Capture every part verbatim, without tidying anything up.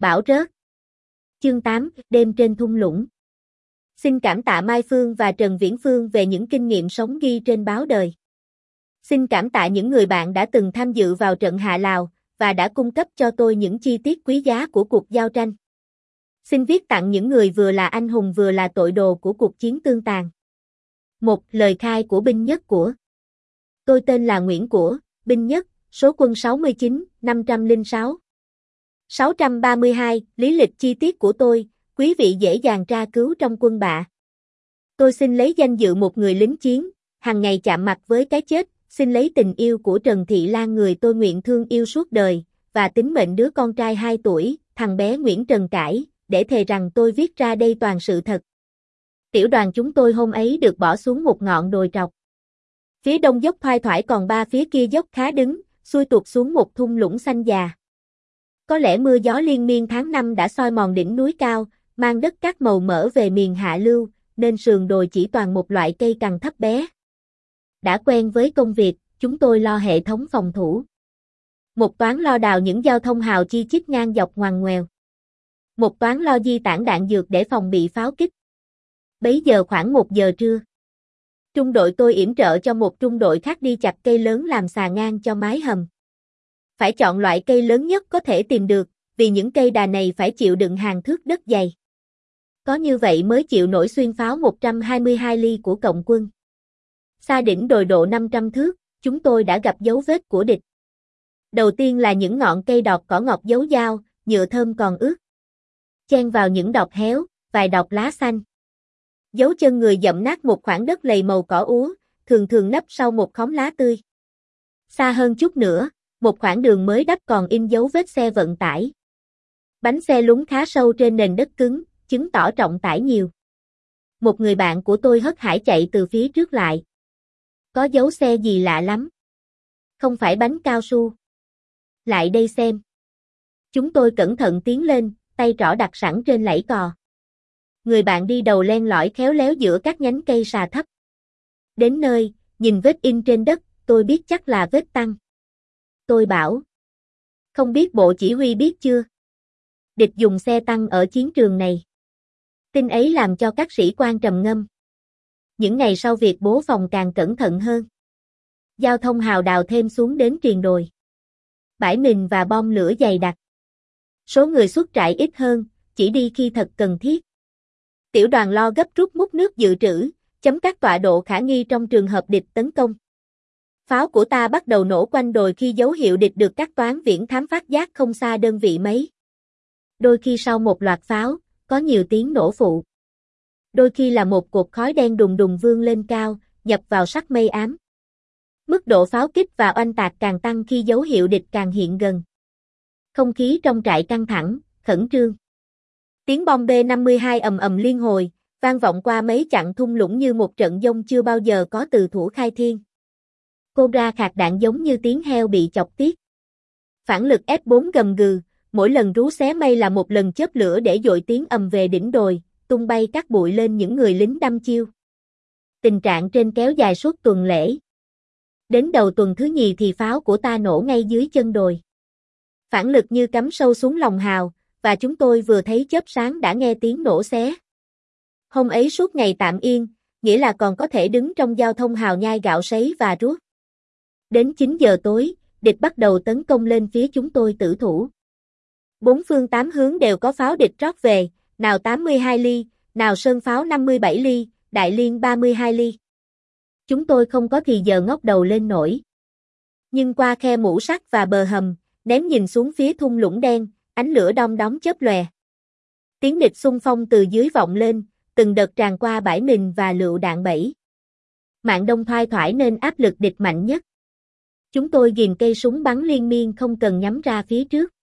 Bão rớt. Chương tám, đêm trên thung lũng. Xin cảm tạ Mai Phương và Trần Viễn Phương về những kinh nghiệm sống ghi trên báo đời. Xin cảm tạ những người bạn đã từng tham dự vào trận hạ Lào và đã cung cấp cho tôi những chi tiết quý giá của cuộc giao tranh. Xin viết tặng những người vừa là anh hùng vừa là tội đồ của cuộc chiến tương tàn. một. Lời khai của binh nhất của. Tôi tên là Nguyễn Của, binh nhất, số quân sáu mươi chín, năm trăm lẻ sáu. sáu trăm ba mươi hai, lý lịch chi tiết của tôi, quý vị dễ dàng tra cứu trong quân bạ. Tôi xin lấy danh dự một người lính chiến, hàng ngày chạm mặt với cái chết, xin lấy tình yêu của Trần Thị Lan người tôi nguyện thương yêu suốt đời, và tính mệnh đứa con trai hai tuổi, thằng bé Nguyễn Trần Cải, để thề rằng tôi viết ra đây toàn sự thật. Tiểu đoàn chúng tôi hôm ấy được bỏ xuống một ngọn đồi trọc. Phía đông dốc thoai thoải còn ba phía kia dốc khá đứng, xuôi tuột xuống một thung lũng xanh già. Có lẽ mưa gió liên miên tháng năm đã soi mòn đỉnh núi cao, mang đất cát màu mỡ về miền hạ lưu, nên sườn đồi chỉ toàn một loại cây cằn thấp bé. Đã quen với công việc, chúng tôi lo hệ thống phòng thủ. Một toán lo đào những giao thông hào chi chít ngang dọc ngoằn ngoèo. Một toán lo di tản đạn dược để phòng bị pháo kích. Bấy giờ khoảng một giờ trưa. Trung đội tôi yểm trợ cho một trung đội khác đi chặt cây lớn làm xà ngang cho mái hầm. Phải chọn loại cây lớn nhất có thể tìm được, vì những cây đà này phải chịu đựng hàng thước đất dày. Có như vậy mới chịu nổi xuyên pháo một trăm hai mươi hai ly của cộng quân. Xa đỉnh đồi độ năm trăm thước, chúng tôi đã gặp dấu vết của địch. Đầu tiên là những ngọn cây đọt cỏ ngọc dấu dao, nhựa thơm còn ướt. Chen vào những đọt héo, vài đọt lá xanh. Dấu chân người dậm nát một khoảng đất lầy màu cỏ úa, thường thường nấp sau một khóm lá tươi. Xa hơn chút nữa, một khoảng đường mới đắp còn in dấu vết xe vận tải. Bánh xe lún khá sâu trên nền đất cứng, chứng tỏ trọng tải nhiều. Một người bạn của tôi hớt hải chạy từ phía trước lại. Có dấu xe gì lạ lắm. Không phải bánh cao su. Lại đây xem. Chúng tôi cẩn thận tiến lên, tay trỏ đặt sẵn trên lẫy cò. Người bạn đi đầu len lỏi khéo léo giữa các nhánh cây xà thấp. Đến nơi, nhìn vết in trên đất, tôi biết chắc là vết tăng. Tôi bảo. Không biết bộ chỉ huy biết chưa? Địch dùng xe tăng ở chiến trường này. Tin ấy làm cho các sĩ quan trầm ngâm. Những ngày sau việc bố phòng càng cẩn thận hơn. Giao thông hào đào thêm xuống đến triền đồi. Bãi mìn và bom lửa dày đặc. Số người xuất trại ít hơn, chỉ đi khi thật cần thiết. Tiểu đoàn lo gấp rút múc nước dự trữ, chấm các tọa độ khả nghi trong trường hợp địch tấn công. Pháo của ta bắt đầu nổ quanh đồi khi dấu hiệu địch được các toán viễn thám phát giác không xa đơn vị mấy. Đôi khi sau một loạt pháo, có nhiều tiếng nổ phụ. Đôi khi là một cột khói đen đùng đùng vươn lên cao, nhập vào sắc mây ám. Mức độ pháo kích và oanh tạc càng tăng khi dấu hiệu địch càng hiện gần. Không khí trong trại căng thẳng, khẩn trương. Tiếng bom B năm mươi hai ầm ầm liên hồi, vang vọng qua mấy chặng thung lũng như một trận dông chưa bao giờ có từ thuở khai thiên. Cobra khạc đạn giống như tiếng heo bị chọc tiết. Phản lực ép bốn gầm gừ, mỗi lần rú xé mây là một lần chớp lửa để dội tiếng ầm về đỉnh đồi, tung bay các bụi lên những người lính đăm chiêu. Tình trạng trên kéo dài suốt tuần lễ. Đến đầu tuần thứ nhì thì pháo của ta nổ ngay dưới chân đồi. Phản lực như cắm sâu xuống lòng hào, và chúng tôi vừa thấy chớp sáng đã nghe tiếng nổ xé. Hôm ấy suốt ngày tạm yên, nghĩa là còn có thể đứng trong giao thông hào nhai gạo sấy và ruốc. Đến chín giờ tối, địch bắt đầu tấn công lên phía chúng tôi tử thủ. Bốn phương tám hướng đều có pháo địch rót về, nào tám mươi hai ly, nào sơn pháo năm mươi bảy ly, đại liên ba mươi hai ly. Chúng tôi không có thì giờ ngóc đầu lên nổi. Nhưng qua khe mũ sắt và bờ hầm, ném nhìn xuống phía thung lũng đen, ánh lửa đom đóm chớp lòe. Tiếng địch xung phong từ dưới vọng lên, từng đợt tràn qua bãi mìn và lựu đạn bẫy. Mạng đông thoai thoải nên áp lực địch mạnh nhất. Chúng tôi ghìm cây súng bắn liên miên không cần nhắm ra phía trước.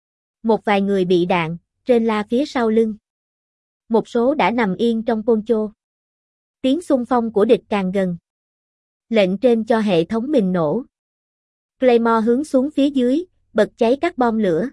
Một vài người bị đạn, trên la phía sau lưng. Một số đã nằm yên trong poncho. Tiếng xung phong của địch càng gần. Lệnh trên cho hệ thống mìn nổ. Claymore hướng xuống phía dưới, bật cháy các bom lửa.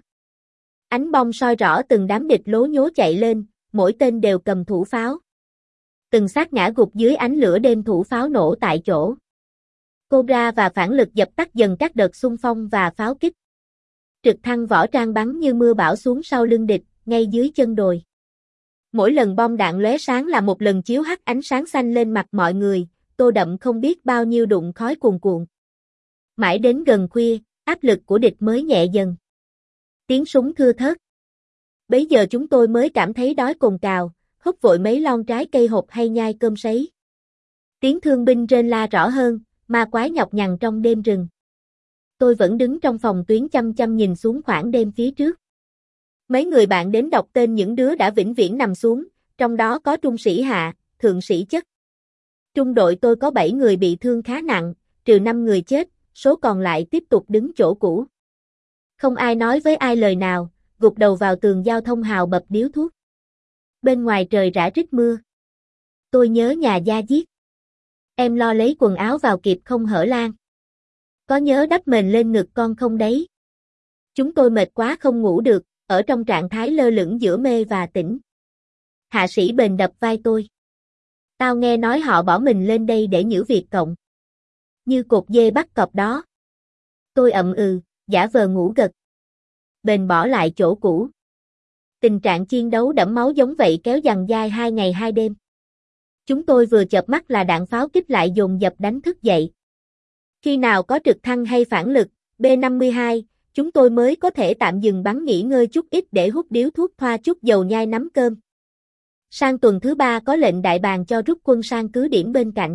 Ánh bom soi rõ từng đám địch lố nhố chạy lên, mỗi tên đều cầm thủ pháo. Từng xác ngã gục dưới ánh lửa đêm thủ pháo nổ tại chỗ. Cobra và phản lực dập tắt dần các đợt xung phong và pháo kích. Trực thăng võ trang bắn như mưa bão xuống sau lưng địch, ngay dưới chân đồi. Mỗi lần bom đạn lóe sáng là một lần chiếu hắt ánh sáng xanh lên mặt mọi người, tô đậm không biết bao nhiêu đụng khói cuồn cuộn. Mãi đến gần khuya, áp lực của địch mới nhẹ dần. Tiếng súng thưa thớt. Bấy giờ chúng tôi mới cảm thấy đói cồn cào, húp vội mấy lon trái cây hộp hay nhai cơm sấy. Tiếng thương binh rên la rõ hơn, ma quái nhọc nhằn trong đêm rừng. Tôi vẫn đứng trong phòng tuyến chăm chăm nhìn xuống khoảng đêm phía trước. Mấy người bạn đến đọc tên những đứa đã vĩnh viễn nằm xuống, trong đó có trung sĩ Hạ, thượng sĩ Chất. Trung đội tôi có bảy người bị thương khá nặng, trừ năm người chết, số còn lại tiếp tục đứng chỗ cũ. Không ai nói với ai lời nào, gục đầu vào tường giao thông hào bập điếu thuốc. Bên ngoài trời rã rít mưa. Tôi nhớ nhà Gia Diết. Em lo lấy quần áo vào kịp không hở lan. Có nhớ đắp mền lên ngực con không đấy? Chúng tôi mệt quá không ngủ được, ở trong trạng thái lơ lửng giữa mê và tỉnh. Hạ sĩ bền đập vai tôi. Tao nghe nói họ bỏ mình lên đây để nhử Việt Cộng. Như cột dê bắt cọp đó. Tôi ậm ừ, giả vờ ngủ gật. Bền bỏ lại chỗ cũ. Tình trạng chiến đấu đẫm máu giống vậy kéo dằng dai hai ngày hai đêm. Chúng tôi vừa chợp mắt là đạn pháo kích lại dồn dập đánh thức dậy. Khi nào có trực thăng hay phản lực, B năm mươi hai, chúng tôi mới có thể tạm dừng bắn nghỉ ngơi chút ít để hút điếu thuốc thoa chút dầu nhai nắm cơm. Sang tuần thứ ba có lệnh đại bàng cho rút quân sang cứ điểm bên cạnh.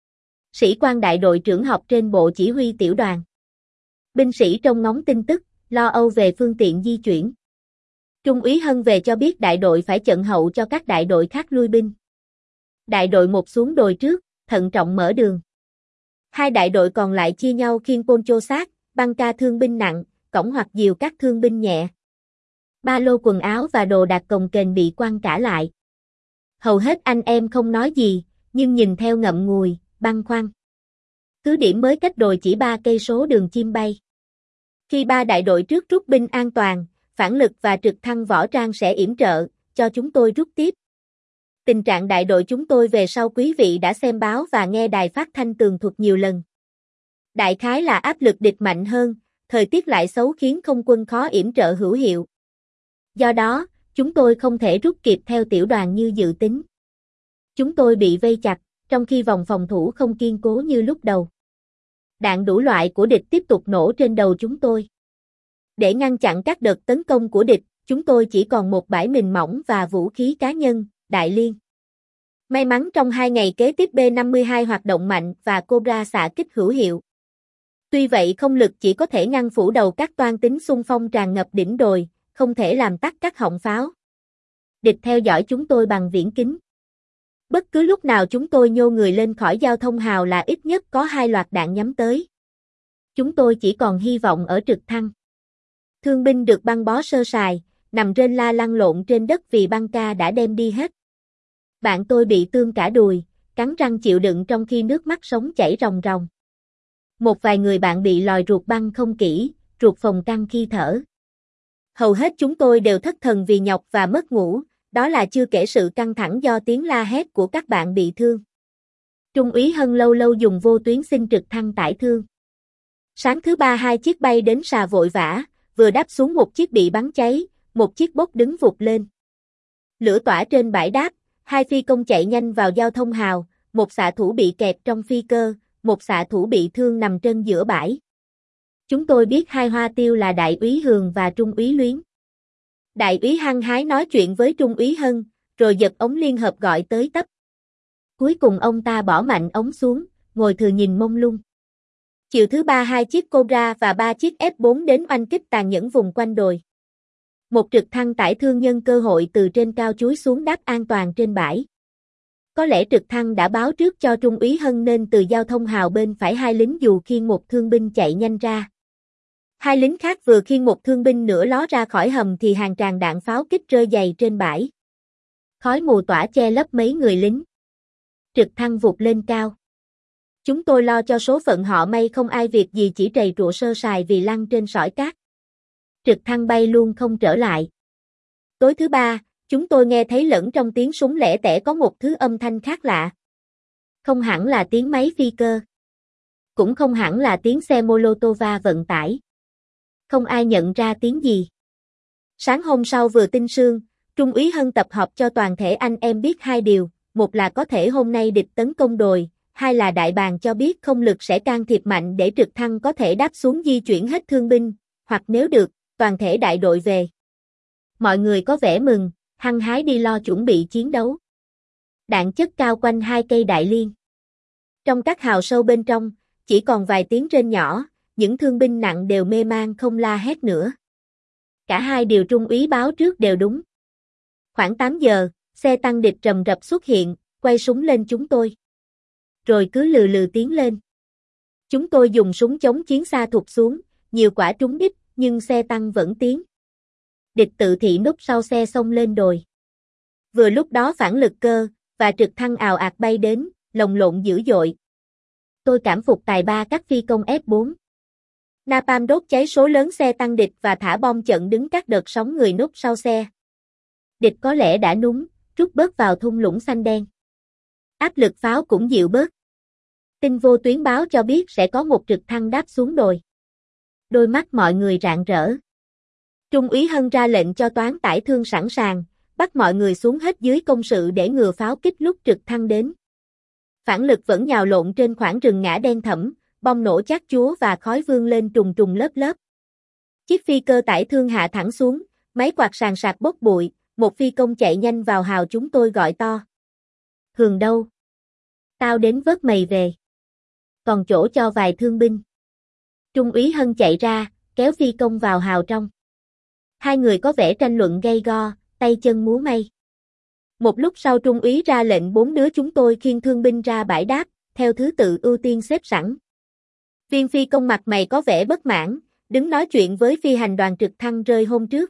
Sĩ quan đại đội trưởng họp trên bộ chỉ huy tiểu đoàn. Binh sĩ trông ngóng tin tức, lo âu về phương tiện di chuyển. Trung úy Hân về cho biết đại đội phải chận hậu cho các đại đội khác lui binh. Đại đội một xuống đồi trước, thận trọng mở đường. Hai đại đội còn lại chia nhau khiêng poncho xác, băng ca thương binh nặng, cõng hoặc dìu các thương binh nhẹ. Ba lô quần áo và đồ đạc cồng kềnh bị quăng cả lại. Hầu hết anh em không nói gì, nhưng nhìn theo ngậm ngùi, băn khoăn. Cứ điểm mới cách đồi chỉ ba cây số đường chim bay. Khi ba đại đội trước rút binh an toàn, phản lực và trực thăng võ trang sẽ yểm trợ, cho chúng tôi rút tiếp. Tình trạng đại đội chúng tôi về sau quý vị đã xem báo và nghe đài phát thanh tường thuật nhiều lần. Đại khái là áp lực địch mạnh hơn, thời tiết lại xấu khiến không quân khó yểm trợ hữu hiệu. Do đó, chúng tôi không thể rút kịp theo tiểu đoàn như dự tính. Chúng tôi bị vây chặt, trong khi vòng phòng thủ không kiên cố như lúc đầu. Đạn đủ loại của địch tiếp tục nổ trên đầu chúng tôi. Để ngăn chặn các đợt tấn công của địch, chúng tôi chỉ còn một bãi mìn mỏng và vũ khí cá nhân, Đại Liên. May mắn trong hai ngày kế tiếp B năm mươi hai hoạt động mạnh và Cobra xạ kích hữu hiệu. Tuy vậy không lực chỉ có thể ngăn phủ đầu các toan tính xung phong tràn ngập đỉnh đồi, không thể làm tắt các họng pháo. Địch theo dõi chúng tôi bằng viễn kính. Bất cứ lúc nào chúng tôi nhô người lên khỏi giao thông hào là ít nhất có hai loạt đạn nhắm tới. Chúng tôi chỉ còn hy vọng ở trực thăng. Thương binh được băng bó sơ sài, nằm rên la lăn lộn trên đất vì băng ca đã đem đi hết. Bạn tôi bị thương cả đùi, cắn răng chịu đựng trong khi nước mắt sống chảy ròng ròng. Một vài người bạn bị lòi ruột băng không kỹ, ruột phồng căng khi thở. Hầu hết chúng tôi đều thất thần vì nhọc và mất ngủ, đó là chưa kể sự căng thẳng do tiếng la hét của các bạn bị thương. Trung úy Hân lâu lâu dùng vô tuyến xin trực thăng tải thương. Sáng thứ ba hai chiếc bay đến xà vội vã, vừa đáp xuống một chiếc bị bắn cháy, một chiếc bốc đứng vụt lên. Lửa tỏa trên bãi đáp, hai phi công chạy nhanh vào giao thông hào, một xạ thủ bị kẹt trong phi cơ, một xạ thủ bị thương nằm trên giữa bãi. Chúng tôi biết hai hoa tiêu là đại úy Hường và trung úy Luyến. Đại úy hăng hái nói chuyện với trung úy Hân, rồi giật ống liên hợp gọi tới tấp. Cuối cùng ông ta bỏ mạnh ống xuống, ngồi thừa nhìn mông lung. Chiều thứ ba hai chiếc Cobra và ba chiếc F bốn đến oanh kích tàn nhẫn vùng quanh đồi. Một trực thăng tải thương nhân cơ hội từ trên cao chúi xuống đáp an toàn trên bãi. Có lẽ trực thăng đã báo trước cho trung úy Hân nên từ giao thông hào bên phải hai lính dù khiêng một thương binh chạy nhanh ra. Hai lính khác vừa khiêng một thương binh nữa ló ra khỏi hầm thì hàng tràng đạn pháo kích rơi dày trên bãi. Khói mù tỏa che lấp mấy người lính. Trực thăng vụt lên cao. Chúng tôi lo cho số phận họ may không ai việc gì chỉ trầy trụa sơ sài vì lăn trên sỏi cát. Trực thăng bay luôn không trở lại. Tối thứ ba, chúng tôi nghe thấy lẫn trong tiếng súng lẻ tẻ có một thứ âm thanh khác lạ. Không hẳn là tiếng máy phi cơ. Cũng không hẳn là tiếng xe Molotova vận tải. Không ai nhận ra tiếng gì. Sáng hôm sau vừa tinh sương, Trung úy Hân tập hợp cho toàn thể anh em biết hai điều, một là có thể hôm nay địch tấn công đồi, hai là đại bàng cho biết không lực sẽ can thiệp mạnh để trực thăng có thể đáp xuống di chuyển hết thương binh, hoặc nếu được, toàn thể đại đội về. Mọi người có vẻ mừng, hăng hái đi lo chuẩn bị chiến đấu. Đạn chất cao quanh hai cây đại liên. Trong các hào sâu bên trong, chỉ còn vài tiếng rên nhỏ, những thương binh nặng đều mê man không la hét nữa. Cả hai điều Trung úy báo trước đều đúng. Khoảng tám giờ, xe tăng địch rầm rập xuất hiện, quay súng lên chúng tôi. Rồi cứ lừ lừ tiến lên. Chúng tôi dùng súng chống chiến xa thụt xuống, nhiều quả trúng đích, nhưng xe tăng vẫn tiến. Địch tự thị núp sau xe xông lên đồi. Vừa lúc đó phản lực cơ, và trực thăng ào ạt bay đến, lồng lộn dữ dội. Tôi cảm phục tài ba các phi công ép bốn. Napalm đốt cháy số lớn xe tăng địch và thả bom chặn đứng các đợt sóng người núp sau xe. Địch có lẽ đã núng, rút bớt vào thung lũng xanh đen. Áp lực pháo cũng dịu bớt. Tin vô tuyến báo cho biết sẽ có một trực thăng đáp xuống đồi. Đôi mắt mọi người rạng rỡ. Trung úy Hân ra lệnh cho toán tải thương sẵn sàng, bắt mọi người xuống hết dưới công sự để ngừa pháo kích lúc trực thăng đến. Phản lực vẫn nhào lộn trên khoảng rừng ngã đen thẫm, bom nổ chát chúa và khói vương lên trùng trùng lớp lớp. Chiếc phi cơ tải thương hạ thẳng xuống, máy quạt sàn sạc bốc bụi, một phi công chạy nhanh vào hào chúng tôi gọi to. Hường đâu? Tao đến vớt mày về. Còn chỗ cho vài thương binh. Trung úy Hân chạy ra, kéo phi công vào hào trong. Hai người có vẻ tranh luận gay go, tay chân múa may. Một lúc sau Trung úy ra lệnh bốn đứa chúng tôi khiêng thương binh ra bãi đáp, theo thứ tự ưu tiên xếp sẵn. Viên phi công mặt mày có vẻ bất mãn, đứng nói chuyện với phi hành đoàn trực thăng rơi hôm trước.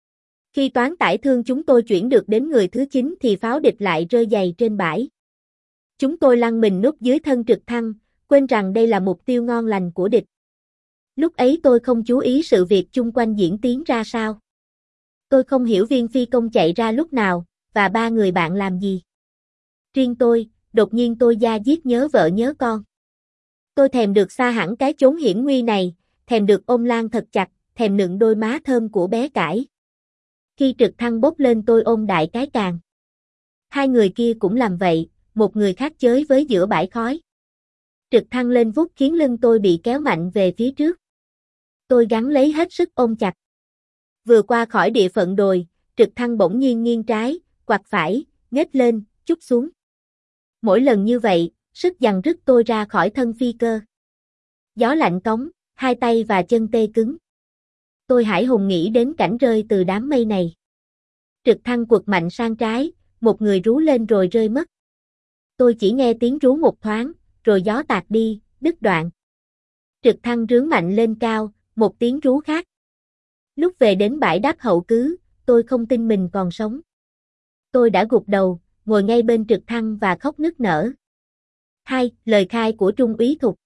Khi toán tải thương chúng tôi chuyển được đến người thứ chín thì pháo địch lại rơi dày trên bãi. Chúng tôi lăn mình núp dưới thân trực thăng, quên rằng đây là mục tiêu ngon lành của địch. Lúc ấy tôi không chú ý sự việc chung quanh diễn tiến ra sao. Tôi không hiểu viên phi công chạy ra lúc nào, và ba người bạn làm gì. Riêng tôi, đột nhiên tôi da diết nhớ vợ nhớ con. Tôi thèm được xa hẳn cái chốn hiểm nguy này, thèm được ôm Lan thật chặt, thèm nựng đôi má thơm của bé Cải. Khi trực thăng bốc lên tôi ôm đại cái càng. Hai người kia cũng làm vậy, một người khác chới với giữa bãi khói. Trực thăng lên vút khiến lưng tôi bị kéo mạnh về phía trước. Tôi gắng lấy hết sức ôm chặt. Vừa qua khỏi địa phận đồi, trực thăng bỗng nhiên nghiêng trái, quặt phải, nhếch lên, chút xuống. Mỗi lần như vậy, sức giằng rứt tôi ra khỏi thân phi cơ. Gió lạnh cống, hai tay và chân tê cứng. Tôi hãi hùng nghĩ đến cảnh rơi từ đám mây này. Trực thăng quật mạnh sang trái, một người rú lên rồi rơi mất. Tôi chỉ nghe tiếng rú một thoáng, rồi gió tạt đi, đứt đoạn. Trực thăng rướn mạnh lên cao, một tiếng rú khác. Lúc về đến bãi đáp hậu cứ, tôi không tin mình còn sống. Tôi đã gục đầu, ngồi ngay bên trực thăng và khóc nức nở. Hai, lời khai của Trung úy Thục.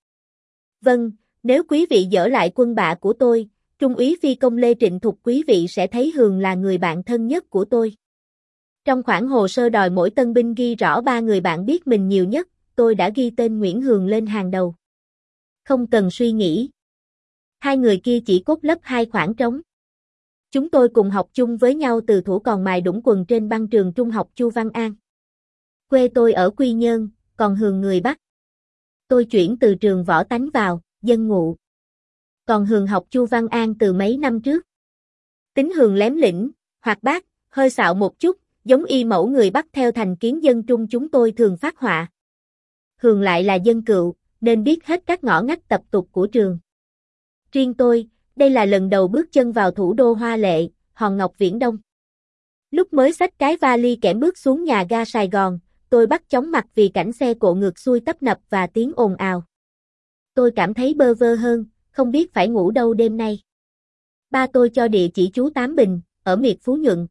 Vâng, nếu quý vị dỡ lại quân bạ của tôi, Trung úy phi công Lê Trịnh Thục quý vị sẽ thấy Hường là người bạn thân nhất của tôi. Trong khoản hồ sơ đòi mỗi tân binh ghi rõ ba người bạn biết mình nhiều nhất, tôi đã ghi tên Nguyễn Hường lên hàng đầu. Không cần suy nghĩ. Hai người kia chỉ cốt lấp hai khoảng trống. Chúng tôi cùng học chung với nhau từ thuở còn mài đũng quần trên băng trường trung học Chu Văn An. Quê tôi ở Quy Nhơn, còn Hường người Bắc. Tôi chuyển từ trường Võ Tánh vào, dân ngụ. Còn Hường học Chu Văn An từ mấy năm trước. Tính Hường lém lĩnh, hoạt bát, hơi xạo một chút, giống y mẫu người Bắc theo thành kiến dân Trung chúng tôi thường phát họa. Hường lại là dân cựu, nên biết hết các ngõ ngách tập tục của trường. Riêng tôi, đây là lần đầu bước chân vào thủ đô hoa lệ, hòn ngọc viễn đông. Lúc mới xách cái vali kẽm bước xuống nhà ga Sài Gòn, tôi bắt chóng mặt vì cảnh xe cộ ngược xuôi tấp nập và tiếng ồn ào. Tôi cảm thấy bơ vơ hơn, không biết phải ngủ đâu đêm nay. Ba tôi cho địa chỉ chú Tám Bình, ở miệt Phú Nhuận.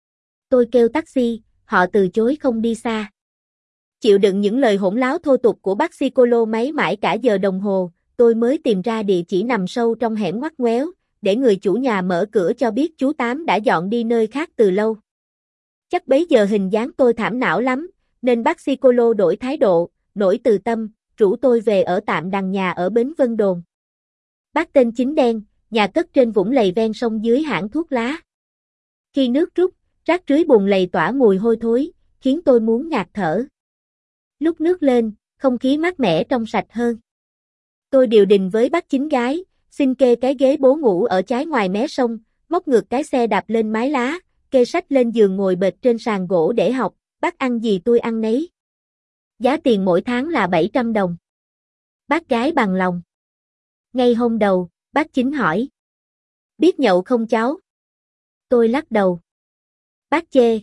Tôi kêu taxi, họ từ chối không đi xa. Chịu đựng những lời hỗn láo thô tục của bác sĩ cô lô máy mãi cả giờ đồng hồ, tôi mới tìm ra địa chỉ nằm sâu trong hẻm ngoắt ngoéo, để người chủ nhà mở cửa cho biết chú Tám đã dọn đi nơi khác từ lâu. Chắc bấy giờ hình dáng tôi thảm não lắm, nên bác sĩ cô lô đổi thái độ, nổi từ tâm, rủ tôi về ở tạm đằng nhà ở Bến Vân Đồn. Bác tên Chính Đen, nhà cất trên vũng lầy ven sông dưới hãng thuốc lá. Khi nước rút, rác rưới bùn lầy tỏa mùi hôi thối, khiến tôi muốn ngạt thở. Lúc nước lên, không khí mát mẻ trong sạch hơn. Tôi điều đình với bác chính gái, xin kê cái ghế bố ngủ ở trái ngoài mé sông, móc ngược cái xe đạp lên mái lá, kê sách lên giường ngồi bệt trên sàn gỗ để học, bác ăn gì tôi ăn nấy. Giá tiền mỗi tháng là bảy trăm đồng. Bác gái bằng lòng. Ngay hôm đầu, bác chính hỏi. Biết nhậu không cháu? Tôi lắc đầu. Bác chê.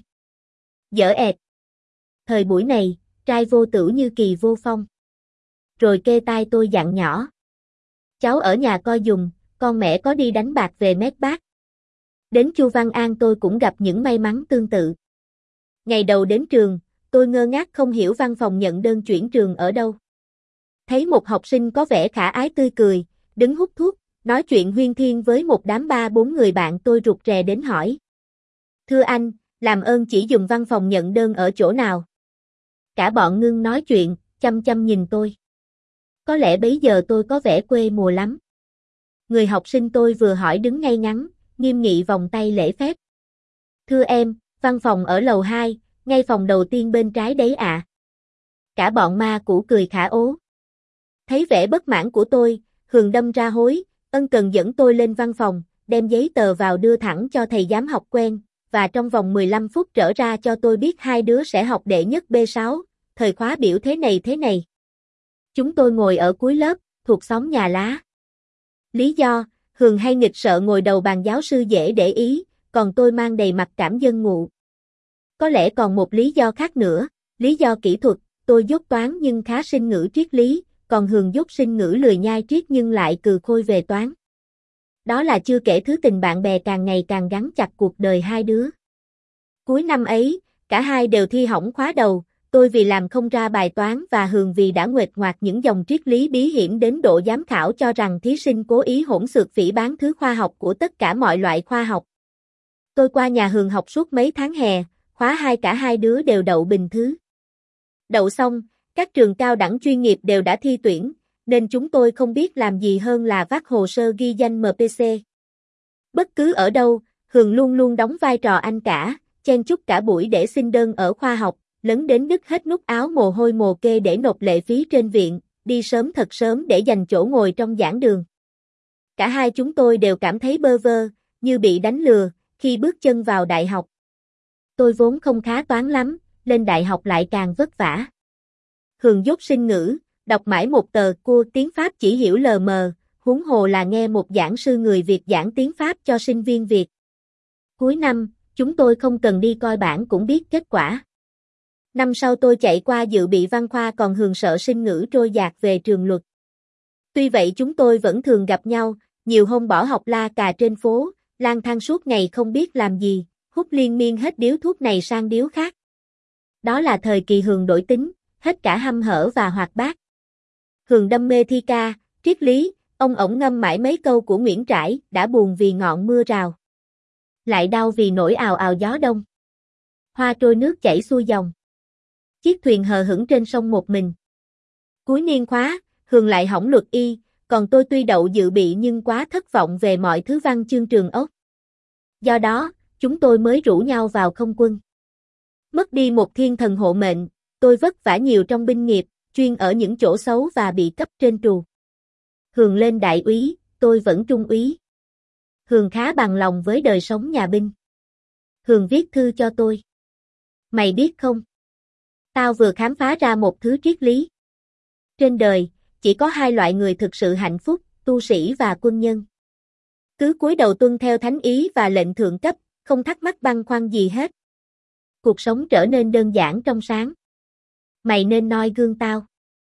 Dở ẹt. Thời buổi này, trai vô tử như kỳ vô phong. Rồi kê tai tôi dặn nhỏ. Cháu ở nhà coi giùm, con mẹ có đi đánh bạc về mét bác. Đến Chu Văn An tôi cũng gặp những may mắn tương tự. Ngày đầu đến trường, tôi ngơ ngác không hiểu văn phòng nhận đơn chuyển trường ở đâu. Thấy một học sinh có vẻ khả ái tươi cười, đứng hút thuốc, nói chuyện huyên thuyên với một đám ba bốn người bạn, tôi rụt rè đến hỏi. Thưa anh, làm ơn chỉ dùng văn phòng nhận đơn ở chỗ nào? Cả bọn ngưng nói chuyện, chăm chăm nhìn tôi. Có lẽ bấy giờ tôi có vẻ quê mùa lắm. Người học sinh tôi vừa hỏi đứng ngay ngắn, nghiêm nghị vòng tay lễ phép. Thưa em, văn phòng ở lầu hai, ngay phòng đầu tiên bên trái đấy ạ. À. Cả bọn ma cũ cười khả ố. Thấy vẻ bất mãn của tôi, Hường đâm ra hối, ân cần dẫn tôi lên văn phòng, đem giấy tờ vào đưa thẳng cho thầy giám học quen, và trong vòng mười lăm phút trở ra cho tôi biết hai đứa sẽ học đệ nhất B sáu, thời khóa biểu thế này thế này. Chúng tôi ngồi ở cuối lớp, thuộc xóm nhà lá. Lý do, Hường hay nghịch sợ ngồi đầu bàn giáo sư dễ để ý, còn tôi mang đầy mặt cảm dân ngụ. Có lẽ còn một lý do khác nữa, lý do kỹ thuật, tôi dốt toán nhưng khá sinh ngữ triết lý, còn Hường dốt sinh ngữ lười nhai triết nhưng lại cừ khôi về toán. Đó là chưa kể thứ tình bạn bè càng ngày càng gắn chặt cuộc đời hai đứa. Cuối năm ấy, cả hai đều thi hỏng khóa đầu, tôi vì làm không ra bài toán và Hường vì đã nguệch ngoạc những dòng triết lý bí hiểm đến độ giám khảo cho rằng thí sinh cố ý hỗn xược phỉ báng thứ khoa học của tất cả mọi loại khoa học. Tôi qua nhà Hường học suốt mấy tháng hè, khóa hai cả hai đứa đều đậu bình thứ. Đậu xong, các trường cao đẳng chuyên nghiệp đều đã thi tuyển, nên chúng tôi không biết làm gì hơn là vác hồ sơ ghi danh em pê xê. Bất cứ ở đâu, Hường luôn luôn đóng vai trò anh cả, chen chúc cả buổi để xin đơn ở khoa học, lấn đến đứt hết nút áo mồ hôi mồ kê để nộp lệ phí trên viện, đi sớm thật sớm để giành chỗ ngồi trong giảng đường. Cả hai chúng tôi đều cảm thấy bơ vơ, như bị đánh lừa, khi bước chân vào đại học. Tôi vốn không khá toán lắm, lên đại học lại càng vất vả. Hường dốt sinh ngữ, đọc mãi một tờ cua tiếng Pháp chỉ hiểu lờ mờ, huống hồ là nghe một giảng sư người Việt giảng tiếng Pháp cho sinh viên Việt. Cuối năm, chúng tôi không cần đi coi bảng cũng biết kết quả. Năm sau tôi chạy qua dự bị văn khoa còn Hường sợ sinh ngữ trôi dạt về trường luật. Tuy vậy chúng tôi vẫn thường gặp nhau, nhiều hôm bỏ học la cà trên phố, lang thang suốt ngày không biết làm gì, hút liên miên hết điếu thuốc này sang điếu khác. Đó là thời kỳ Hường đổi tính, hết cả hăm hở và hoạt bát. Hường đam mê thi ca, triết lý, ông ổng ngâm mãi mấy câu của Nguyễn Trãi, đã buồn vì ngọn mưa rào. Lại đau vì nổi ào ào gió đông. Hoa trôi nước chảy xuôi dòng. Chiếc thuyền hờ hững trên sông một mình. Cuối niên khóa, Hường lại hỏng luật y, còn tôi tuy đậu dự bị nhưng quá thất vọng về mọi thứ văn chương trường ốc. Do đó, chúng tôi mới rủ nhau vào không quân. Mất đi một thiên thần hộ mệnh, tôi vất vả nhiều trong binh nghiệp, chuyên ở những chỗ xấu và bị cấp trên trù. Hường lên đại úy, tôi vẫn trung úy. Hường khá bằng lòng với đời sống nhà binh. Hường viết thư cho tôi. Mày biết không? Tao vừa khám phá ra một thứ triết lý. Trên đời, chỉ có hai loại người thực sự hạnh phúc, tu sĩ và quân nhân. Cứ cúi đầu tuân theo thánh ý và lệnh thượng cấp, không thắc mắc băn khoăn gì hết. Cuộc sống trở nên đơn giản trong sáng. Mày nên noi gương tao.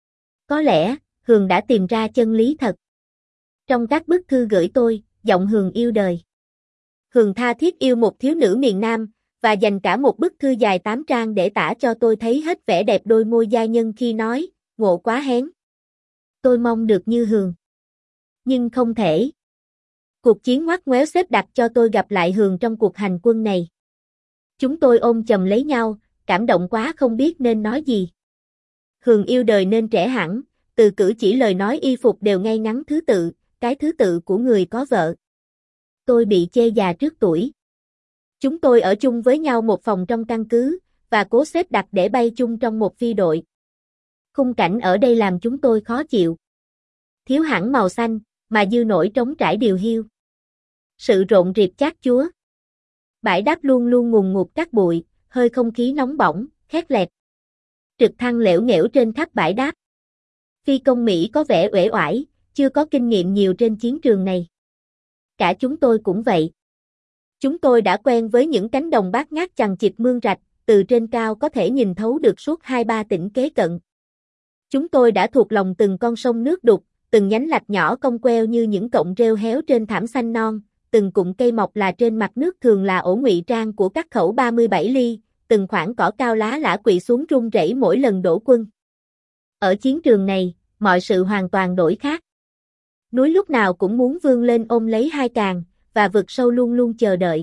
Có lẽ, Hường đã tìm ra chân lý thật. Trong các bức thư gửi tôi, giọng Hường yêu đời. Hường tha thiết yêu một thiếu nữ miền Nam, và dành cả một bức thư dài tám trang để tả cho tôi thấy hết vẻ đẹp đôi môi giai nhân khi nói, ngộ quá hén. Tôi mong được như Hường. Nhưng không thể. Cuộc chiến ngoắt ngoéo xếp đặt cho tôi gặp lại Hường trong cuộc hành quân này. Chúng tôi ôm chầm lấy nhau, cảm động quá không biết nên nói gì. Hường yêu đời nên trẻ hẳn, từ cử chỉ lời nói y phục đều ngay ngắn thứ tự, cái thứ tự của người có vợ. tôi bị chê già trước tuổi. Chúng tôi ở chung với nhau một phòng trong căn cứ, và cố xếp đặt để bay chung trong một phi đội. Khung cảnh ở đây làm chúng tôi khó chịu. Thiếu hẳn màu xanh, mà dư nổi trống trải điều hiu. Sự rộn rịp chát chúa. Bãi đáp luôn luôn ngùn ngụt cát bụi, hơi không khí nóng bỏng, khét lẹt. Trực thăng lẻo nghẻo trên khắp bãi đáp. Phi công Mỹ có vẻ uể oải, chưa có kinh nghiệm nhiều trên chiến trường này. Cả chúng tôi cũng vậy. Chúng tôi đã quen với những cánh đồng bát ngát chằng chịt mương rạch, từ trên cao có thể nhìn thấu được suốt hai ba tỉnh kế cận. Chúng tôi đã thuộc lòng từng con sông nước đục, từng nhánh lạch nhỏ cong queo như những cọng rêu héo trên thảm xanh non, từng cụm cây mọc là trên mặt nước thường là ổ ngụy trang của các khẩu ba mươi bảy ly, từng khoảng cỏ cao lá lã quỵ xuống rung rẩy mỗi lần đổ quân. Ở chiến trường này, mọi sự hoàn toàn đổi khác. Núi lúc nào cũng muốn vươn lên ôm lấy hai càng, và vực sâu luôn luôn chờ đợi.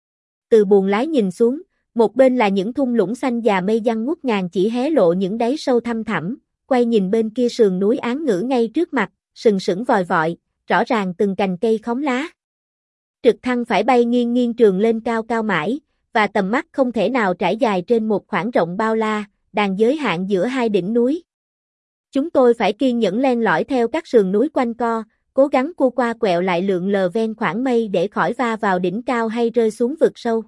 Từ buồng lái nhìn xuống, một bên là những thung lũng xanh già mây giăng ngút ngàn chỉ hé lộ những đáy sâu thăm thẳm, quay nhìn bên kia sườn núi Án Ngữ ngay trước mặt, sừng sững vòi vọi, rõ ràng từng cành cây khóm lá. Trực thăng phải bay nghiêng nghiêng trường lên cao cao mãi, và tầm mắt không thể nào trải dài trên một khoảng rộng bao la, đang giới hạn giữa hai đỉnh núi. Chúng tôi phải kiên nhẫn len lỏi theo các sườn núi quanh co, cố gắng cua qua quẹo lại lượn lờ ven khoảng mây để khỏi va vào đỉnh cao hay rơi xuống vực sâu.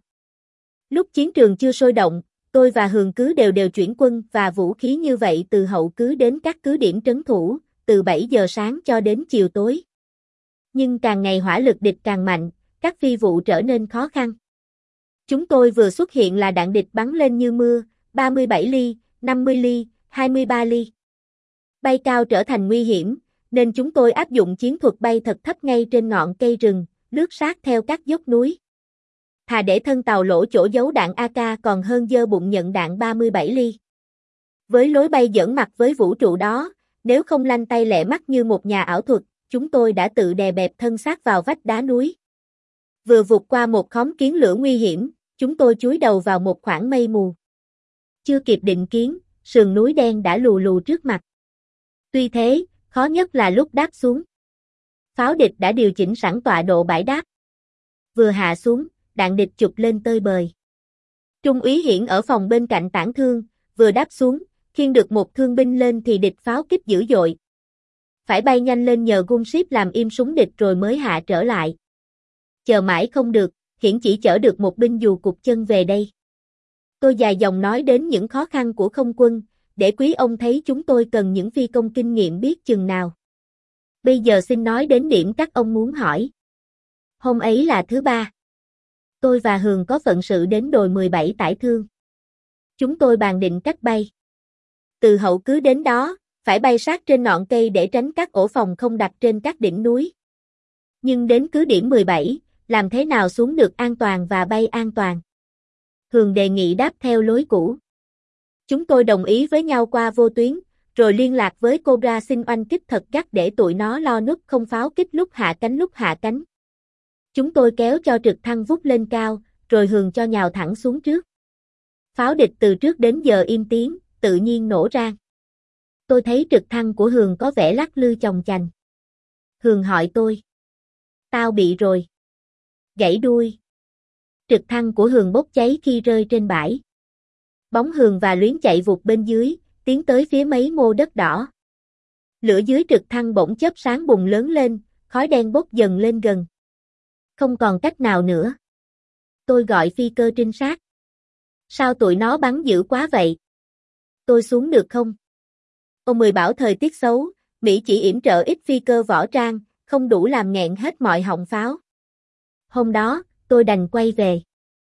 Lúc chiến trường chưa sôi động, tôi và Hường cứ đều đều chuyển quân và vũ khí như vậy từ hậu cứ đến các cứ điểm trấn thủ, từ bảy giờ sáng cho đến chiều tối. Nhưng càng ngày hỏa lực địch càng mạnh, các phi vụ trở nên khó khăn. Chúng tôi vừa xuất hiện là đạn địch bắn lên như mưa, ba mươi bảy ly, năm mươi ly, hai mươi ba ly. Bay cao trở thành nguy hiểm, nên chúng tôi áp dụng chiến thuật bay thật thấp ngay trên ngọn cây rừng, lướt sát theo các dốc núi. Thà để thân tàu lỗ chỗ giấu đạn a ca còn hơn dơ bụng nhận đạn ba mươi bảy ly. Với lối bay giỡn mặt với vũ trụ đó, nếu không lanh tay lẹ mắt như một nhà ảo thuật, chúng tôi đã tự đè bẹp thân xác vào vách đá núi. Vừa vụt qua một khóm kiến lửa nguy hiểm, chúng tôi chúi đầu vào một khoảng mây mù. Chưa kịp định kiến, sườn núi đen đã lù lù trước mặt. Tuy thế, khó nhất là lúc đáp xuống. Pháo địch đã điều chỉnh sẵn tọa độ bãi đáp. Vừa hạ xuống, đạn địch chụp lên tơi bời. Trung úy Hiển ở phòng bên cạnh tản thương, vừa đáp xuống, khiêng được một thương binh lên thì địch pháo kích dữ dội. Phải bay nhanh lên nhờ gun ship làm im súng địch rồi mới hạ trở lại. Chờ mãi không được, Hiển chỉ chở được một binh dù cụt chân về đây. Tôi dài dòng nói đến những khó khăn của không quân, để quý ông thấy chúng tôi cần những phi công kinh nghiệm biết chừng nào. Bây giờ xin nói đến điểm các ông muốn hỏi. Hôm ấy là thứ ba. Tôi và Hường có phận sự đến đồi mười bảy tải thương. Chúng tôi bàn định cách bay. Từ hậu cứ đến đó, phải bay sát trên ngọn cây để tránh các ổ phòng không đặt trên các đỉnh núi. Nhưng đến cứ điểm mười bảy, làm thế nào xuống được an toàn và bay an toàn? Hường đề nghị đáp theo lối cũ. Chúng tôi đồng ý với nhau qua vô tuyến, rồi liên lạc với Cobra xin oanh kích thật gắt để tụi nó lo núp không pháo kích lúc hạ cánh lúc hạ cánh. Chúng tôi kéo cho trực thăng vút lên cao, rồi Hường cho nhào thẳng xuống trước. Pháo địch từ trước đến giờ im tiếng, tự nhiên nổ rang. Tôi thấy trực thăng của Hường có vẻ lắc lư chồng chành. Hường hỏi tôi. Tao bị rồi. Gãy đuôi. Trực thăng của Hường bốc cháy khi rơi trên bãi. Bóng Hường và Luyến chạy vụt bên dưới, tiến tới phía mấy mô đất đỏ. Lửa dưới trực thăng bỗng chớp sáng bùng lớn lên, khói đen bốc dần lên gần. Không còn cách nào nữa. Tôi gọi phi cơ trinh sát. Sao tụi nó bắn dữ quá vậy? Tôi xuống được không? Ông Mười bảo thời tiết xấu, Mỹ chỉ yểm trợ ít phi cơ võ trang, không đủ làm nghẹn hết mọi họng pháo. Hôm đó, tôi đành quay về.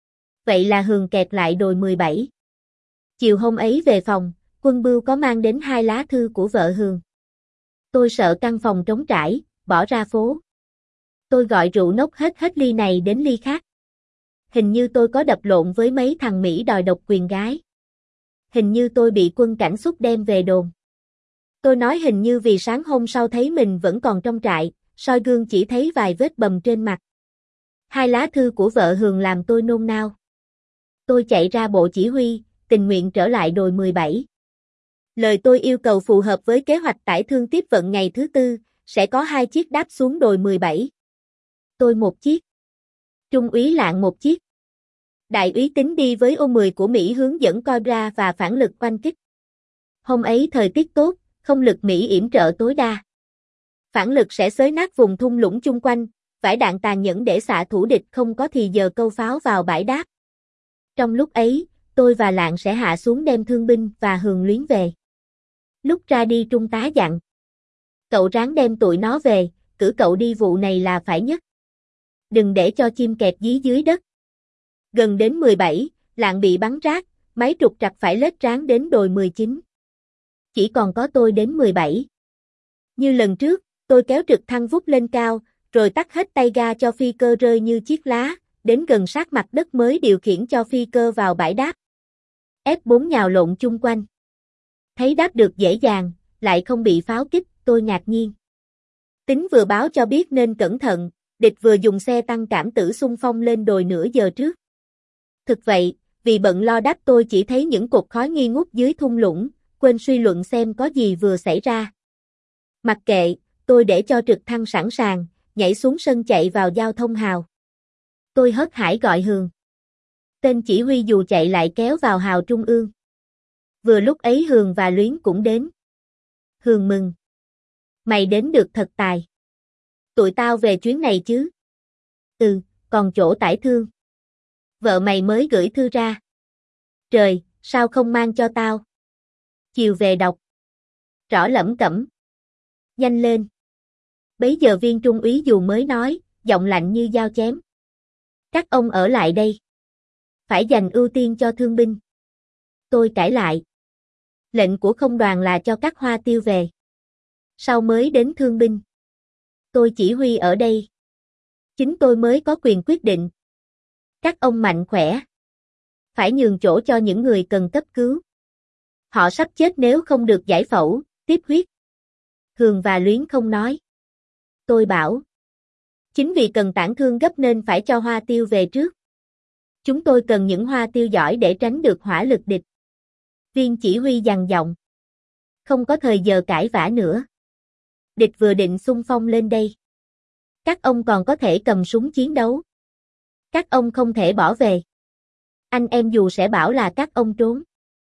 Vậy là Hường kẹt lại đồi mười bảy. Chiều hôm ấy về phòng, Quân Bưu có mang đến hai lá thư của vợ Hường. Tôi sợ căn phòng trống trải, bỏ ra phố. Tôi gọi rượu nốc hết hết ly này đến ly khác. Hình như tôi có đập lộn với mấy thằng Mỹ đòi độc quyền gái. Hình như tôi bị quân cảnh xúc đem về đồn. Tôi nói hình như vì sáng hôm sau thấy mình vẫn còn trong trại, soi gương chỉ thấy vài vết bầm trên mặt. Hai lá thư của vợ Hường làm tôi nôn nao. Tôi chạy ra bộ chỉ huy, tình nguyện trở lại đồi mười bảy. Lời tôi yêu cầu phù hợp với kế hoạch tải thương tiếp vận ngày thứ tư, sẽ có hai chiếc đáp xuống đồi mười bảy. Tôi một chiếc. Trung úy Lạng một chiếc. Đại úy Tính đi với ô mười của Mỹ hướng dẫn Cobra và phản lực oanh kích. Hôm ấy thời tiết tốt, không lực Mỹ yểm trợ tối đa. Phản lực sẽ xới nát vùng thung lũng chung quanh, vải đạn tàn nhẫn để xạ thủ địch không có thì giờ câu pháo vào bãi đáp. Trong lúc ấy, tôi và Lạng sẽ hạ xuống đem thương binh và Hường Luyến về. Lúc ra đi trung tá dặn. Cậu ráng đem tụi nó về, cử cậu đi vụ này là phải nhất. Đừng để cho chim kẹt dí dưới đất. Gần đến mười bảy, Lạng bị bắn rác, máy trục trặc phải lết ráng đến đồi mười chín. Chỉ còn có tôi đến mười bảy. Như lần trước, tôi kéo trực thăng vút lên cao, rồi tắt hết tay ga cho phi cơ rơi như chiếc lá, đến gần sát mặt đất mới điều khiển cho phi cơ vào bãi đáp. ép bốn nhào lộn chung quanh. Thấy đáp được dễ dàng, lại không bị pháo kích, tôi ngạc nhiên. Tính vừa báo cho biết nên cẩn thận, địch vừa dùng xe tăng cảm tử xung phong lên đồi nửa giờ trước. Thực vậy, vì bận lo đáp tôi chỉ thấy những cột khói nghi ngút dưới thung lũng, quên suy luận xem có gì vừa xảy ra. Mặc kệ, tôi để cho trực thăng sẵn sàng, nhảy xuống sân chạy vào giao thông hào. Tôi hớt hải gọi Hường. Tên chỉ huy dù chạy lại kéo vào hào trung ương. Vừa lúc ấy Hường và Luyến cũng đến. Hường mừng. Mày đến được thật tài. Tụi tao về chuyến này chứ? Ừ, còn chỗ tải thương. Vợ mày mới gửi thư ra. Trời, sao không mang cho tao? Chiều về đọc. Rõ lẩm cẩm. Nhanh lên. Bấy giờ viên trung úy dù mới nói, giọng lạnh như dao chém. Các ông ở lại đây. Phải dành ưu tiên cho thương binh. Tôi cãi lại. Lệnh của không đoàn là cho các hoa tiêu về. Sau mới đến thương binh. Tôi chỉ huy ở đây. Chính tôi mới có quyền quyết định. Các ông mạnh khỏe. Phải nhường chỗ cho những người cần cấp cứu. Họ sắp chết nếu không được giải phẫu, tiếp huyết. Hường và Luyến không nói. Tôi bảo. Chính vì cần tản thương gấp nên phải cho hoa tiêu về trước. Chúng tôi cần những hoa tiêu giỏi để tránh được hỏa lực địch. Viên chỉ huy dằn giọng. Không có thời giờ cãi vã nữa. Địch vừa định xung phong lên đây. Các ông còn có thể cầm súng chiến đấu. Các ông không thể bỏ về. Anh em dù sẽ bảo là các ông trốn.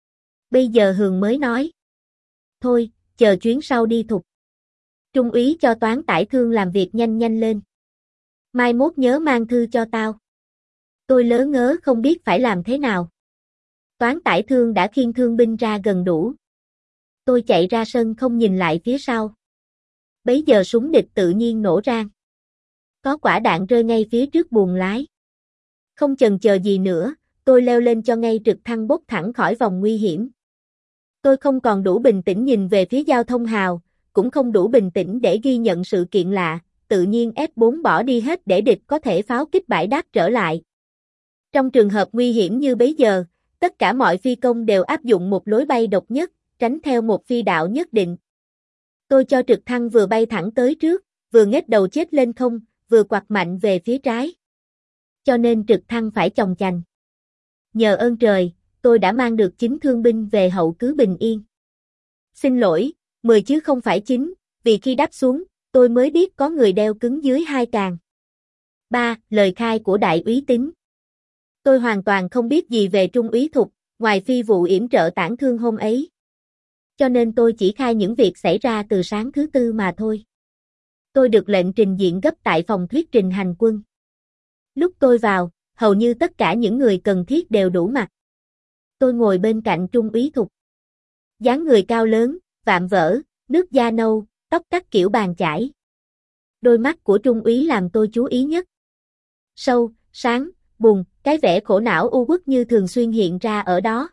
Bây giờ Hường mới nói. Thôi, chờ chuyến sau đi Thục. Trung úy cho toán tải thương làm việc nhanh nhanh lên. Mai mốt nhớ mang thư cho tao. Tôi lớ ngớ không biết phải làm thế nào. Toán tải thương đã khiêng thương binh ra gần đủ. Tôi chạy ra sân không nhìn lại phía sau. Bấy giờ súng địch tự nhiên nổ rang. Có quả đạn rơi ngay phía trước buồng lái. Không chần chờ gì nữa, tôi leo lên cho ngay trực thăng bốc thẳng khỏi vòng nguy hiểm. Tôi không còn đủ bình tĩnh nhìn về phía giao thông hào, cũng không đủ bình tĩnh để ghi nhận sự kiện lạ, tự nhiên ép bốn bỏ đi hết để địch có thể pháo kích bãi đáp trở lại. Trong trường hợp nguy hiểm như bấy giờ, tất cả mọi phi công đều áp dụng một lối bay độc nhất, tránh theo một phi đạo nhất định. Tôi cho trực thăng vừa bay thẳng tới trước, vừa nghếch đầu chết lên không, vừa quạt mạnh về phía trái. Cho nên trực thăng phải chòng chành. Nhờ ơn trời, tôi đã mang được chín thương binh về hậu cứ bình yên. Xin lỗi, mười chứ không phải chín, vì khi đáp xuống, tôi mới biết có người đeo cứng dưới hai càng. ba. Lời khai của đại úy Tính. Tôi hoàn toàn không biết gì về trung úy Thục, ngoài phi vụ yểm trợ tản thương hôm ấy. Cho nên tôi chỉ khai những việc xảy ra từ sáng thứ tư mà thôi. Tôi được lệnh trình diện gấp tại phòng thuyết trình hành quân. Lúc tôi vào, hầu như tất cả những người cần thiết đều đủ mặt. Tôi ngồi bên cạnh trung úy Thục. Dáng người cao lớn, vạm vỡ, nước da nâu, tóc cắt kiểu bàn chải. Đôi mắt của trung úy làm tôi chú ý nhất. Sâu, sáng, buồn, cái vẻ khổ não u uất như thường xuyên hiện ra ở đó.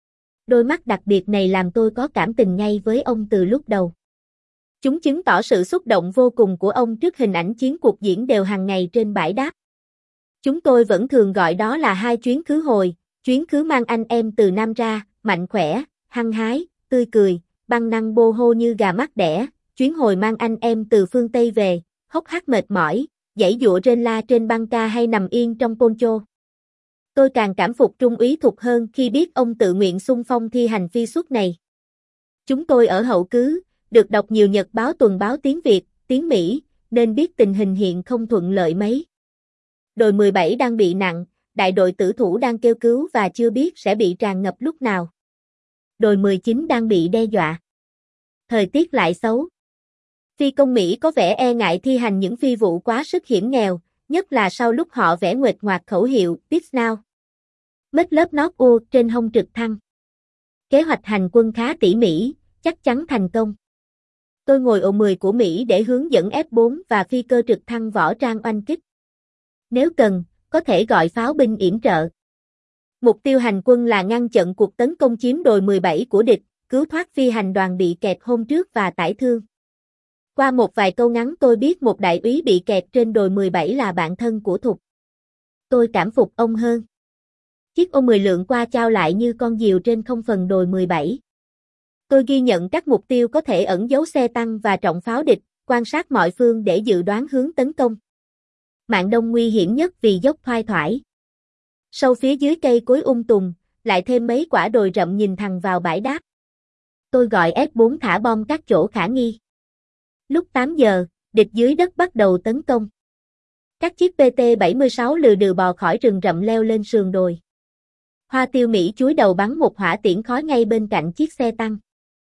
Đôi mắt đặc biệt này làm tôi có cảm tình ngay với ông từ lúc đầu. Chúng chứng tỏ sự xúc động vô cùng của ông trước hình ảnh chiến cuộc diễn đều hàng ngày trên bãi đáp. Chúng tôi vẫn thường gọi đó là hai chuyến khứ hồi, chuyến khứ mang anh em từ Nam ra, mạnh khỏe, hăng hái, tươi cười, băng năng bô hô như gà mắc đẻ, chuyến hồi mang anh em từ phương Tây về, hốc hác mệt mỏi, giãy giụa trên la trên băng ca hay nằm yên trong poncho. Tôi càng cảm phục trung úy Thục hơn khi biết ông tự nguyện xung phong thi hành phi suất này. Chúng tôi ở hậu cứ, được đọc nhiều nhật báo tuần báo tiếng Việt, tiếng Mỹ, nên biết tình hình hiện không thuận lợi mấy. Đồi mười bảy đang bị nặng, đại đội tử thủ đang kêu cứu và chưa biết sẽ bị tràn ngập lúc nào. Đồi mười chín đang bị đe dọa. Thời tiết lại xấu. Phi công Mỹ có vẻ e ngại thi hành những phi vụ quá sức hiểm nghèo, nhất là sau lúc họ vẽ nguệch ngoạc khẩu hiệu Peace Now. Mết lớp nót U trên hông trực thăng. Kế hoạch hành quân khá tỉ mỉ, chắc chắn thành công. Tôi ngồi ô mười của Mỹ để hướng dẫn F bốn và phi cơ trực thăng võ trang oanh kích. Nếu cần, có thể gọi pháo binh yểm trợ. Mục tiêu hành quân là ngăn chặn cuộc tấn công chiếm đồi mười bảy của địch, cứu thoát phi hành đoàn bị kẹt hôm trước và tải thương. Qua một vài câu ngắn tôi biết một đại úy bị kẹt trên đồi mười bảy là bạn thân của Thục. Tôi cảm phục ông hơn. Chiếc ô mười lượn qua chao lại như con diều trên không phần đồi mười bảy. Tôi ghi nhận các mục tiêu có thể ẩn giấu xe tăng và trọng pháo địch, quan sát mọi phương để dự đoán hướng tấn công. Mạn Đông nguy hiểm nhất vì dốc thoai thoải. Sâu phía dưới cây cối um tùm, lại thêm mấy quả đồi rậm nhìn thẳng vào bãi đáp. Tôi gọi F bốn thả bom các chỗ khả nghi. Lúc tám giờ, địch dưới đất bắt đầu tấn công. Các chiếc P T bảy mươi sáu lừ đừ bò khỏi rừng rậm leo lên sườn đồi. Hoa tiêu Mỹ chúi đầu bắn một hỏa tiễn khói ngay bên cạnh chiếc xe tăng.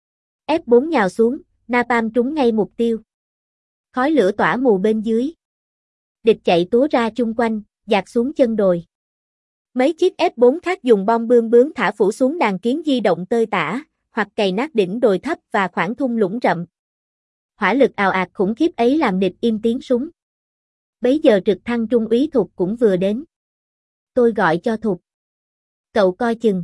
F bốn nhào xuống, napalm trúng ngay mục tiêu. Khói lửa tỏa mù bên dưới. Địch chạy túa ra chung quanh, dạt xuống chân đồi. Mấy chiếc F bốn khác dùng bom bươm bướm thả phủ xuống đàn kiến di động tơi tả, hoặc cày nát đỉnh đồi thấp và khoảng thung lũng rậm. Hỏa lực ào ạt khủng khiếp ấy làm địch im tiếng súng. Bấy giờ trực thăng trung úy Thục cũng vừa đến. Tôi gọi cho Thục. Cậu coi chừng.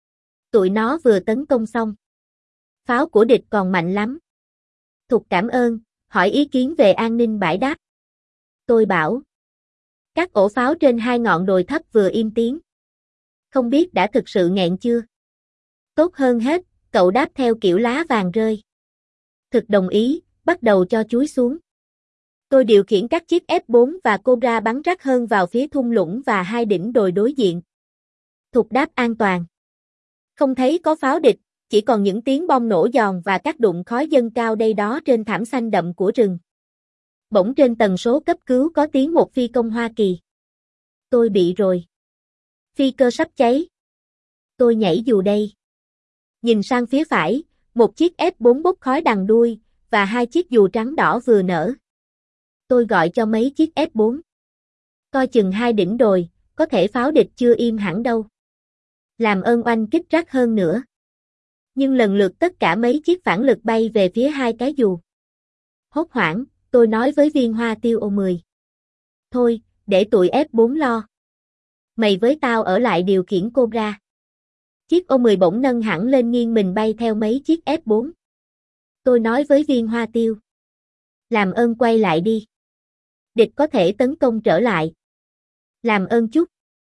Tụi nó vừa tấn công xong. Pháo của địch còn mạnh lắm. Thục cảm ơn, hỏi ý kiến về an ninh bãi đáp. Tôi bảo. Các ổ pháo trên hai ngọn đồi thấp vừa im tiếng. Không biết đã thực sự nghẹn chưa? Tốt hơn hết, cậu đáp theo kiểu lá vàng rơi. Thực đồng ý, bắt đầu cho chúi xuống. Tôi điều khiển các chiếc F bốn và Cobra bắn rắc hơn vào phía thung lũng và hai đỉnh đồi đối diện. Thục đáp an toàn. Không thấy có pháo địch, chỉ còn những tiếng bom nổ giòn và các đụng khói dâng cao đây đó trên thảm xanh đậm của rừng. Bỗng trên tần số cấp cứu có tiếng một phi công Hoa Kỳ. Tôi bị rồi. Phi cơ sắp cháy. Tôi nhảy dù đây. Nhìn sang phía phải, một chiếc F bốn bốc khói đằng đuôi, và hai chiếc dù trắng đỏ vừa nở. Tôi gọi cho mấy chiếc F bốn. Coi chừng hai đỉnh đồi, có thể pháo địch chưa im hẳn đâu. Làm ơn oanh kích rắc hơn nữa. Nhưng lần lượt tất cả mấy chiếc phản lực bay về phía hai cái dù. Hốt hoảng, tôi nói với viên hoa tiêu ô mười. Thôi, để tụi F bốn lo. Mày với tao ở lại điều khiển Cobra. Chiếc ô mười bỗng nâng hẳn lên nghiêng mình bay theo mấy chiếc F bốn. Tôi nói với viên hoa tiêu. Làm ơn quay lại đi. Địch có thể tấn công trở lại. Làm ơn chút.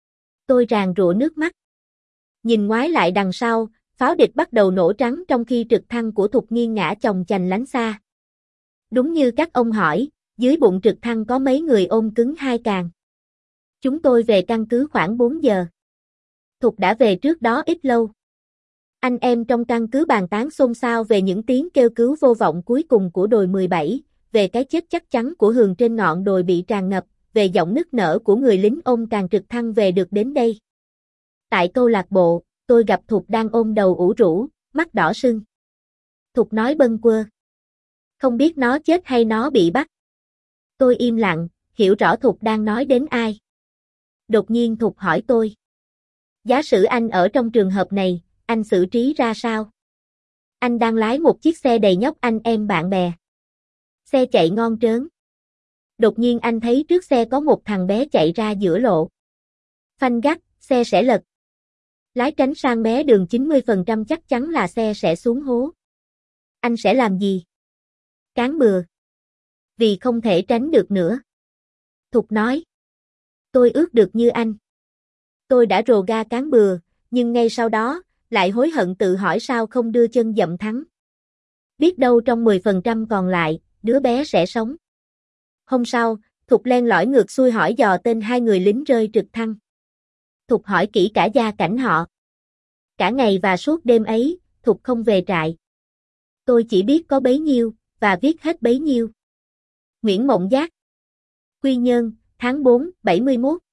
Tôi ràn rụa nước mắt. Nhìn ngoái lại đằng sau, pháo địch bắt đầu nổ trắng trong khi trực thăng của Thục nghiêng ngã chồng chành lánh xa. Đúng như các ông hỏi, dưới bụng trực thăng có mấy người ôm cứng hai càng. Chúng tôi về căn cứ khoảng bốn giờ. Thục đã về trước đó ít lâu. Anh em trong căn cứ bàn tán xôn xao về những tiếng kêu cứu vô vọng cuối cùng của đồi mười bảy, về cái chết chắc chắn của Hường trên ngọn đồi bị tràn ngập, về giọng nức nở của người lính ôm càng trực thăng về được đến đây. Tại câu lạc bộ, tôi gặp Thục đang ôm đầu ủ rũ, mắt đỏ sưng. Thục nói bâng quơ. Không biết nó chết hay nó bị bắt. Tôi im lặng, hiểu rõ Thục đang nói đến ai. Đột nhiên Thục hỏi tôi. Giả sử anh ở trong trường hợp này, anh xử trí ra sao? Anh đang lái một chiếc xe đầy nhóc anh em bạn bè. Xe chạy ngon trớn. Đột nhiên anh thấy trước xe có một thằng bé chạy ra giữa lộ. Phanh gắt, xe sẽ lật. Lái tránh sang mé đường chín mươi phần trăm chắc chắn là xe sẽ xuống hố. Anh sẽ làm gì? Cán bừa. Vì không thể tránh được nữa. Thục nói. Tôi ước được như anh. Tôi đã rồ ga cán bừa, nhưng ngay sau đó, lại hối hận tự hỏi sao không đưa chân dậm thắng. Biết đâu trong mười phần trăm còn lại, đứa bé sẽ sống. Hôm sau, Thục len lỏi ngược xuôi hỏi dò tên hai người lính rơi trực thăng. Thục hỏi kỹ cả gia cảnh họ. Cả ngày và suốt đêm ấy, Thục không về trại. Tôi chỉ biết có bấy nhiêu, và viết hết bấy nhiêu. Nguyễn Mộng Giác, Quy Nhơn, Tháng bốn, bảy mươi mốt